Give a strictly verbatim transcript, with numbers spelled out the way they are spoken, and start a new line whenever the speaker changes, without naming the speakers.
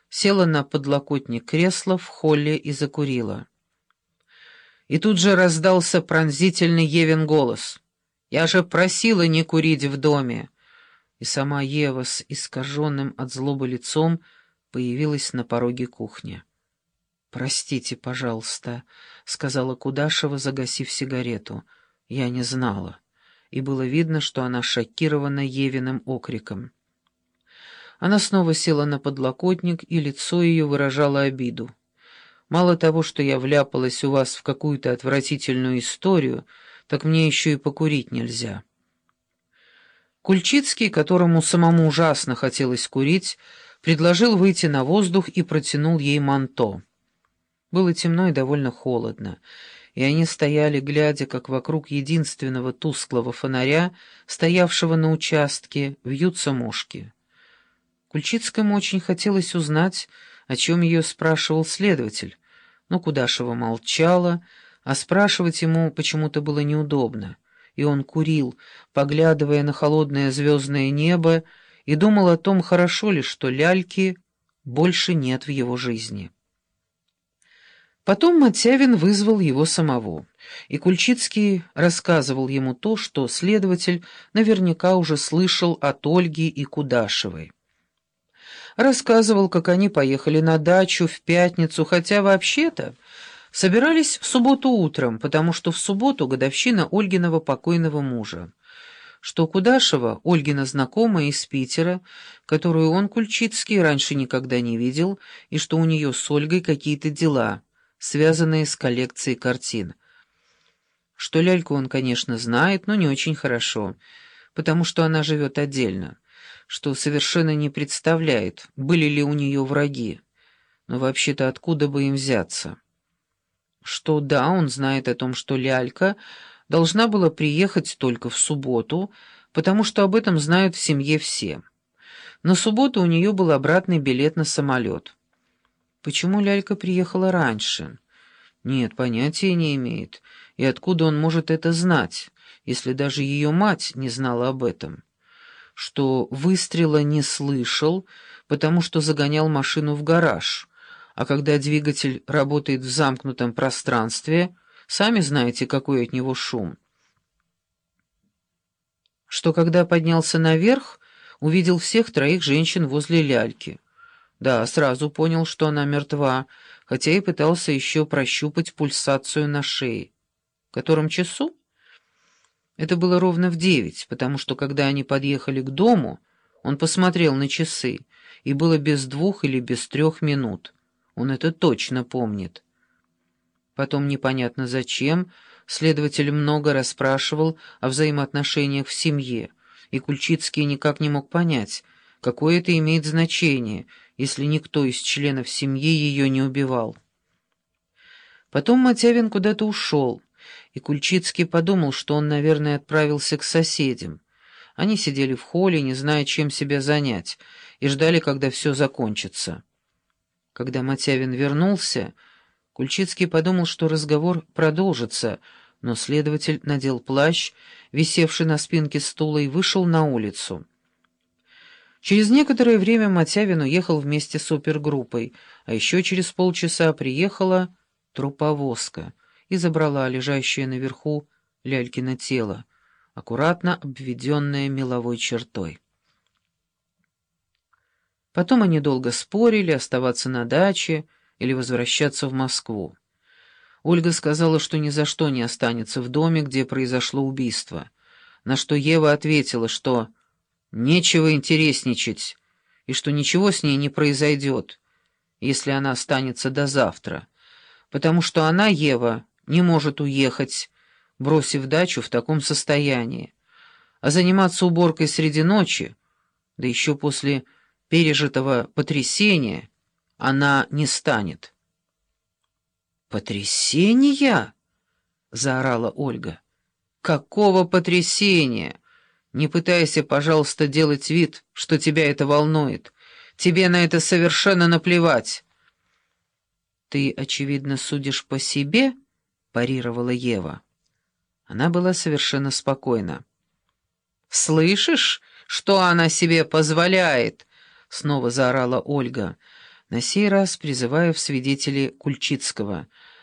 села на подлокотник кресла в холле и закурила. И тут же раздался пронзительный Евин голос. «Я же просила не курить в доме!» И сама Ева с искаженным от злобы лицом появилась на пороге кухни. «Простите, пожалуйста», — сказала Кудашева, загасив сигарету. «Я не знала». И было видно, что она шокирована Евиным окриком. Она снова села на подлокотник, и лицо ее выражало обиду. «Мало того, что я вляпалась у вас в какую-то отвратительную историю, так мне еще и покурить нельзя». Кульчицкий, которому самому ужасно хотелось курить, предложил выйти на воздух и протянул ей манто. Было темно и довольно холодно, и они стояли, глядя, как вокруг единственного тусклого фонаря, стоявшего на участке, вьются мошки. Кульчицкому очень хотелось узнать, о чем ее спрашивал следователь, но Кудашева молчала, а спрашивать ему почему-то было неудобно, и он курил, поглядывая на холодное звездное небо, и думал о том, хорошо ли, что ляльки больше нет в его жизни. Потом Мотявин вызвал его самого, и Кульчицкий рассказывал ему то, что следователь наверняка уже слышал от Ольги и Кудашевой. Рассказывал, как они поехали на дачу в пятницу, хотя вообще-то собирались в субботу утром, потому что в субботу годовщина Ольгиного покойного мужа, что Кудашева, Ольгина знакомая из Питера, которую он, Кульчицкий, раньше никогда не видел, и что у нее с Ольгой какие-то дела, связанные с коллекцией картин. Что ляльку он, конечно, знает, но не очень хорошо, потому что она живет отдельно, что совершенно не представляет, были ли у нее враги, но вообще-то откуда бы им взяться. Что да, он знает о том, что лялька должна была приехать только в субботу, потому что об этом знают в семье все. На субботу у нее был обратный билет на самолет. Почему лялька приехала раньше? Нет, понятия не имеет. И откуда он может это знать, если даже ее мать не знала об этом? Что выстрела не слышал, потому что загонял машину в гараж, а когда двигатель работает в замкнутом пространстве, сами знаете, какой от него шум. Что когда поднялся наверх, увидел всех троих женщин возле ляльки. Да, сразу понял, что она мертва, хотя и пытался еще прощупать пульсацию на шее. В котором часу? Это было ровно в девять, потому что, когда они подъехали к дому, он посмотрел на часы, и было без двух или без трех минут. Он это точно помнит. Потом непонятно зачем следователь много расспрашивал о взаимоотношениях в семье, и Кульчицкий никак не мог понять, какое это имеет значение, если никто из членов семьи ее не убивал. Потом Мотявин куда-то ушел, и Кульчицкий подумал, что он, наверное, отправился к соседям. Они сидели в холле, не зная, чем себя занять, и ждали, когда все закончится. Когда Мотявин вернулся, Кульчицкий подумал, что разговор продолжится, но следователь надел плащ, висевший на спинке стула, и вышел на улицу. Через некоторое время Мотявин уехал вместе с опергруппой, а еще через полчаса приехала труповозка и забрала лежащее наверху лялькино тело, аккуратно обведенное меловой чертой. Потом они долго спорили, оставаться на даче или возвращаться в Москву. Ольга сказала, что ни за что не останется в доме, где произошло убийство, на что Ева ответила, что нечего интересничать, и что ничего с ней не произойдет, если она останется до завтра, потому что она, Ева, не может уехать, бросив дачу в таком состоянии, а заниматься уборкой среди ночи, да еще после пережитого потрясения, она не станет. «Потрясения?» — заорала Ольга. «Какого потрясения? Не пытайся, пожалуйста, делать вид, что тебя это волнует. Тебе на это совершенно наплевать». «Ты, очевидно, судишь по себе?» — парировала Ева. Она была совершенно спокойна. «Слышишь, что она себе позволяет?» — снова заорала Ольга. на сей раз призывая в свидетели Кульчицкого,